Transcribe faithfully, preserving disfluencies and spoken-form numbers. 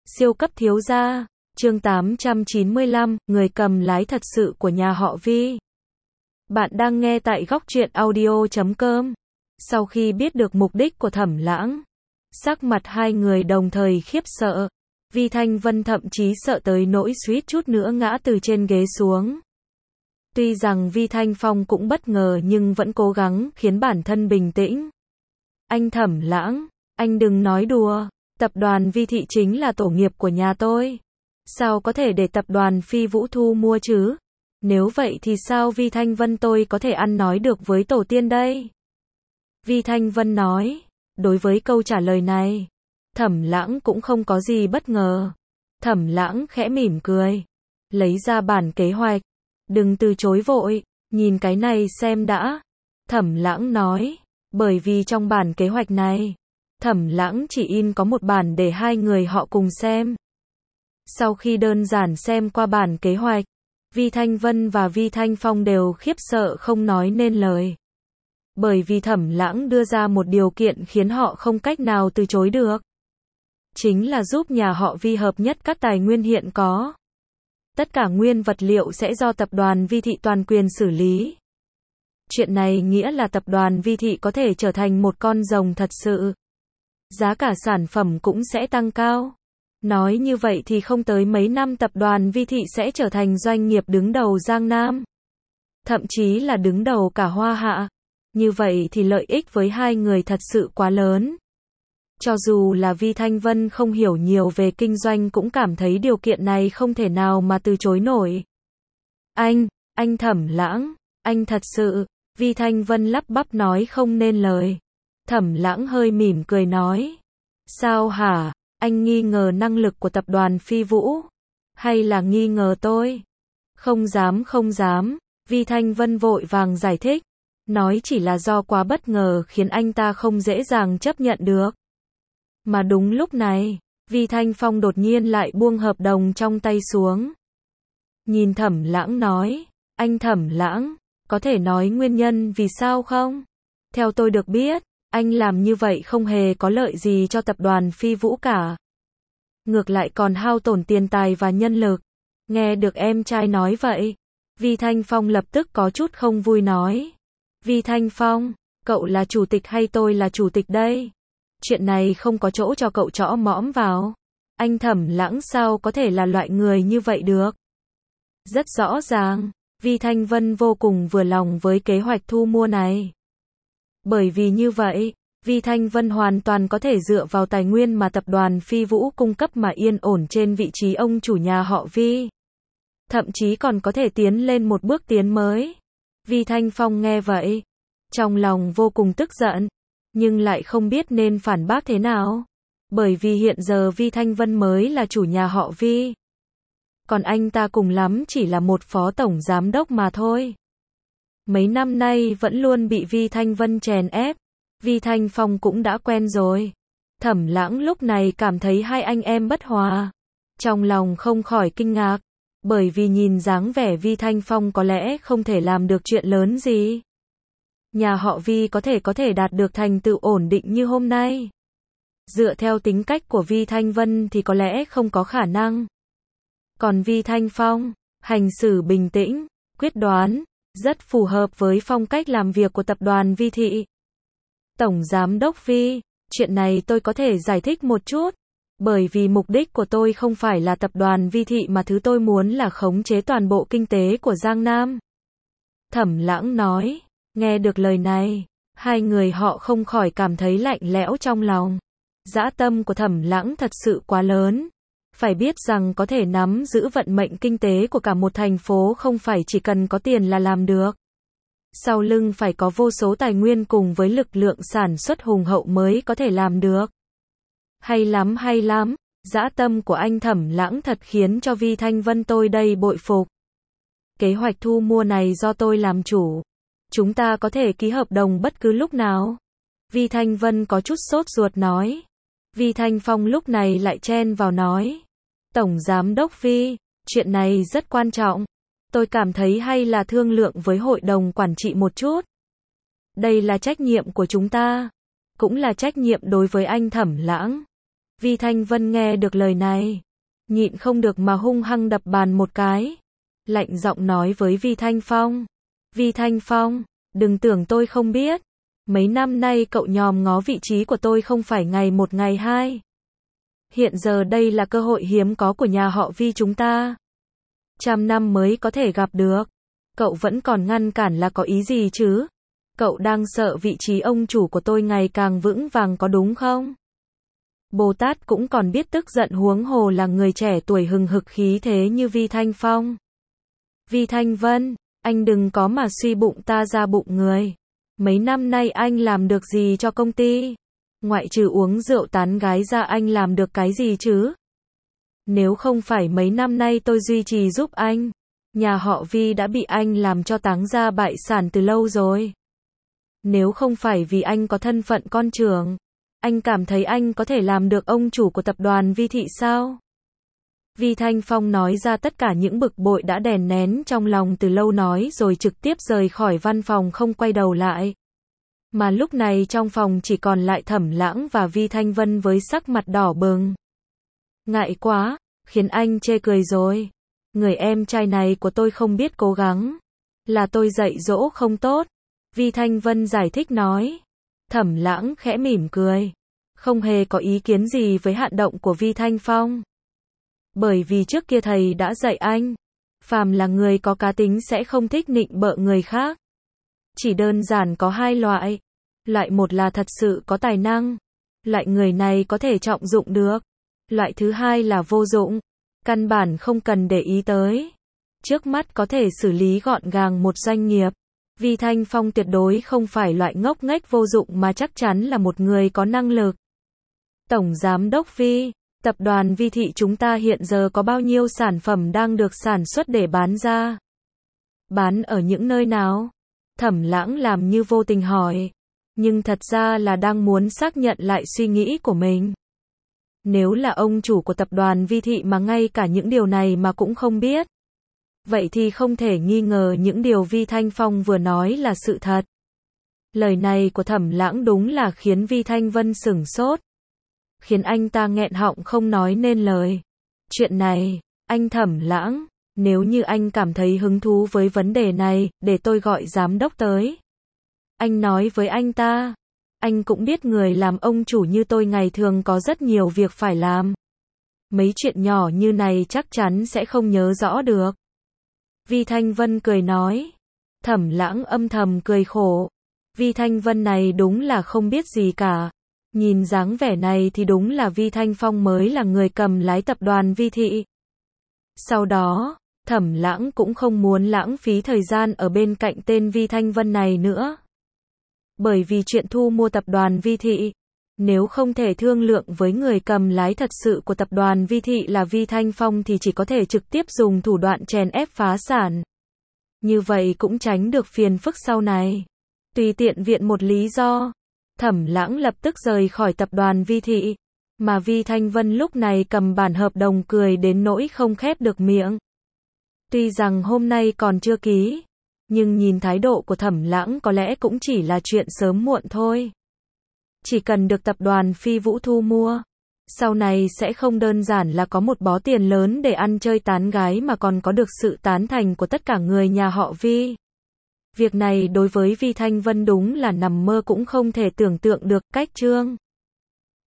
Siêu cấp thiếu gia, chương tám trăm chín mươi lăm, người cầm lái thật sự của nhà họ Vi. Bạn đang nghe tại góc truyện audio chấm com. Sau khi biết được mục đích của Thẩm Lãng, sắc mặt hai người đồng thời khiếp sợ. Vi Thanh Vân thậm chí sợ tới nỗi suýt chút nữa ngã từ trên ghế xuống. Tuy rằng Vi Thanh Phong cũng bất ngờ nhưng vẫn cố gắng khiến bản thân bình tĩnh. Anh Thẩm Lãng, anh đừng nói đùa. Tập đoàn Vi Thị chính là tổ nghiệp của nhà tôi. Sao có thể để tập đoàn Phi Vũ thu mua chứ? Nếu vậy thì sao Vi Thanh Vân tôi có thể ăn nói được với tổ tiên đây? Vi Thanh Vân nói. Đối với câu trả lời này, Thẩm Lãng cũng không có gì bất ngờ. Thẩm Lãng khẽ mỉm cười, lấy ra bản kế hoạch. Đừng từ chối vội, nhìn cái này xem đã. Thẩm Lãng nói, bởi vì trong bản kế hoạch này, Thẩm Lãng chỉ in có một bản để hai người họ cùng xem. Sau khi đơn giản xem qua bản kế hoạch, Vi Thanh Vân và Vi Thanh Phong đều khiếp sợ không nói nên lời. Bởi vì Thẩm Lãng đưa ra một điều kiện khiến họ không cách nào từ chối được. Chính là giúp nhà họ Vi hợp nhất các tài nguyên hiện có. Tất cả nguyên vật liệu sẽ do tập đoàn Vi Thị toàn quyền xử lý. Chuyện này nghĩa là tập đoàn Vi Thị có thể trở thành một con rồng thật sự. Giá cả sản phẩm cũng sẽ tăng cao. Nói như vậy thì không tới mấy năm tập đoàn Vi Thị sẽ trở thành doanh nghiệp đứng đầu Giang Nam. Thậm chí là đứng đầu cả Hoa Hạ. Như vậy thì lợi ích với hai người thật sự quá lớn. Cho dù là Vi Thanh Vân không hiểu nhiều về kinh doanh cũng cảm thấy điều kiện này không thể nào mà từ chối nổi. Anh, anh Thẩm Lãng, anh thật sự, Vi Thanh Vân lắp bắp nói không nên lời. Thẩm Lãng hơi mỉm cười nói. Sao hả, anh nghi ngờ năng lực của tập đoàn Phi Vũ? Hay là nghi ngờ tôi? Không dám không dám, Vi Thanh Vân vội vàng giải thích. Nói chỉ là do quá bất ngờ khiến anh ta không dễ dàng chấp nhận được. Mà đúng lúc này, Vi Thanh Phong đột nhiên lại buông hợp đồng trong tay xuống. Nhìn Thẩm Lãng nói, anh Thẩm Lãng, có thể nói nguyên nhân vì sao không? Theo tôi được biết, anh làm như vậy không hề có lợi gì cho tập đoàn Phi Vũ cả. Ngược lại còn hao tổn tiền tài và nhân lực. Nghe được em trai nói vậy, Vi Thanh Phong lập tức có chút không vui nói. Vi Thanh Phong, cậu là chủ tịch hay tôi là chủ tịch đây? Chuyện này không có chỗ cho cậu chõ mõm vào. Anh Thẩm Lãng sao có thể là loại người như vậy được? Rất rõ ràng, Vi Thanh Vân vô cùng vừa lòng với kế hoạch thu mua này. Bởi vì như vậy, Vi Thanh Vân hoàn toàn có thể dựa vào tài nguyên mà tập đoàn Phi Vũ cung cấp mà yên ổn trên vị trí ông chủ nhà họ Vi. Thậm chí còn có thể tiến lên một bước tiến mới. Vi Thanh Phong nghe vậy, trong lòng vô cùng tức giận, nhưng lại không biết nên phản bác thế nào. Bởi vì hiện giờ Vi Thanh Vân mới là chủ nhà họ Vi. Còn anh ta cùng lắm chỉ là một phó tổng giám đốc mà thôi. Mấy năm nay vẫn luôn bị Vi Thanh Vân chèn ép. Vi Thanh Phong cũng đã quen rồi. Thẩm Lãng lúc này cảm thấy hai anh em bất hòa. Trong lòng không khỏi kinh ngạc. Bởi vì nhìn dáng vẻ Vi Thanh Phong có lẽ không thể làm được chuyện lớn gì. Nhà họ Vi có thể có thể đạt được thành tựu ổn định như hôm nay. Dựa theo tính cách của Vi Thanh Vân thì có lẽ không có khả năng. Còn Vi Thanh Phong, hành xử bình tĩnh, quyết đoán, rất phù hợp với phong cách làm việc của tập đoàn Vi Thị. Tổng Giám đốc Vi, chuyện này tôi có thể giải thích một chút. Bởi vì mục đích của tôi không phải là tập đoàn Vi Thị mà thứ tôi muốn là khống chế toàn bộ kinh tế của Giang Nam. Thẩm Lãng nói, nghe được lời này, hai người họ không khỏi cảm thấy lạnh lẽo trong lòng. Dã tâm của Thẩm Lãng thật sự quá lớn. Phải biết rằng có thể nắm giữ vận mệnh kinh tế của cả một thành phố không phải chỉ cần có tiền là làm được. Sau lưng phải có vô số tài nguyên cùng với lực lượng sản xuất hùng hậu mới có thể làm được. Hay lắm hay lắm, dã tâm của anh Thẩm Lãng thật khiến cho Vi Thanh Vân tôi đây bội phục. Kế hoạch thu mua này do tôi làm chủ. Chúng ta có thể ký hợp đồng bất cứ lúc nào. Vi Thanh Vân có chút sốt ruột nói. Vi Thanh Phong lúc này lại chen vào nói. Tổng Giám đốc Vi, chuyện này rất quan trọng. Tôi cảm thấy hay là thương lượng với hội đồng quản trị một chút. Đây là trách nhiệm của chúng ta. Cũng là trách nhiệm đối với anh Thẩm Lãng. Vi Thanh Vân nghe được lời này, nhịn không được mà hung hăng đập bàn một cái. Lạnh giọng nói với Vi Thanh Phong. Vi Thanh Phong, đừng tưởng tôi không biết. Mấy năm nay cậu nhòm ngó vị trí của tôi không phải ngày một ngày hai. Hiện giờ đây là cơ hội hiếm có của nhà họ Vi chúng ta. Trăm năm mới có thể gặp được. Cậu vẫn còn ngăn cản là có ý gì chứ? Cậu đang sợ vị trí ông chủ của tôi ngày càng vững vàng có đúng không? Bồ Tát cũng còn biết tức giận, huống hồ là người trẻ tuổi hừng hực khí thế như Vi Thanh Phong. Vi Thanh Vân, anh đừng có mà suy bụng ta ra bụng người. Mấy năm nay anh làm được gì cho công ty? Ngoại trừ uống rượu tán gái ra anh làm được cái gì chứ? Nếu không phải mấy năm nay tôi duy trì giúp anh, nhà họ Vi đã bị anh làm cho táng ra bại sản từ lâu rồi. Nếu không phải vì anh có thân phận con trưởng, anh cảm thấy anh có thể làm được ông chủ của tập đoàn Vi Thị sao? Vi Thanh Phong nói ra tất cả những bực bội đã đè nén trong lòng từ lâu, nói rồi trực tiếp rời khỏi văn phòng không quay đầu lại. Mà lúc này trong phòng chỉ còn lại Thẩm Lãng và Vi Thanh Vân với sắc mặt đỏ bừng. Ngại quá, khiến anh chê cười rồi. Người em trai này của tôi không biết cố gắng. Là tôi dạy dỗ không tốt. Vi Thanh Vân giải thích nói. Thẩm Lãng khẽ mỉm cười. Không hề có ý kiến gì với hành động của Vi Thanh Phong. Bởi vì trước kia thầy đã dạy anh. Phàm là người có cá tính sẽ không thích nịnh bợ người khác. Chỉ đơn giản có hai loại. Loại một là thật sự có tài năng. Loại người này có thể trọng dụng được. Loại thứ hai là vô dụng. Căn bản không cần để ý tới. Trước mắt có thể xử lý gọn gàng một doanh nghiệp. Vi Thanh Phong tuyệt đối không phải loại ngốc nghếch vô dụng mà chắc chắn là một người có năng lực. Tổng Giám đốc Vi, tập đoàn Vi Thị chúng ta hiện giờ có bao nhiêu sản phẩm đang được sản xuất để bán ra? Bán ở những nơi nào? Thẩm Lãng làm như vô tình hỏi. Nhưng thật ra là đang muốn xác nhận lại suy nghĩ của mình. Nếu là ông chủ của tập đoàn Vi Thị mà ngay cả những điều này mà cũng không biết, vậy thì không thể nghi ngờ những điều Vi Thanh Phong vừa nói là sự thật. Lời này của Thẩm Lãng đúng là khiến Vi Thanh Vân sửng sốt. Khiến anh ta nghẹn họng không nói nên lời. Chuyện này, anh Thẩm Lãng, nếu như anh cảm thấy hứng thú với vấn đề này, để tôi gọi giám đốc tới. Anh nói với anh ta. Anh cũng biết người làm ông chủ như tôi ngày thường có rất nhiều việc phải làm. Mấy chuyện nhỏ như này chắc chắn sẽ không nhớ rõ được. Vi Thanh Vân cười nói. Thẩm Lãng âm thầm cười khổ. Vi Thanh Vân này đúng là không biết gì cả. Nhìn dáng vẻ này thì đúng là Vi Thanh Phong mới là người cầm lái tập đoàn Vi Thị. Sau đó, Thẩm Lãng cũng không muốn lãng phí thời gian ở bên cạnh tên Vi Thanh Vân này nữa. Bởi vì chuyện thu mua tập đoàn Vi Thị, nếu không thể thương lượng với người cầm lái thật sự của tập đoàn Vi Thị là Vi Thanh Phong thì chỉ có thể trực tiếp dùng thủ đoạn chèn ép phá sản. Như vậy cũng tránh được phiền phức sau này. Tùy tiện viện một lý do, Thẩm Lãng lập tức rời khỏi tập đoàn Vi Thị, mà Vi Thanh Vân lúc này cầm bản hợp đồng cười đến nỗi không khép được miệng. Tuy rằng hôm nay còn chưa ký, nhưng nhìn thái độ của Thẩm Lãng có lẽ cũng chỉ là chuyện sớm muộn thôi. Chỉ cần được tập đoàn Phi Vũ thu mua, sau này sẽ không đơn giản là có một bó tiền lớn để ăn chơi tán gái mà còn có được sự tán thành của tất cả người nhà họ Vi. Việc này đối với Vi Thanh Vân đúng là nằm mơ cũng không thể tưởng tượng được. Cách chương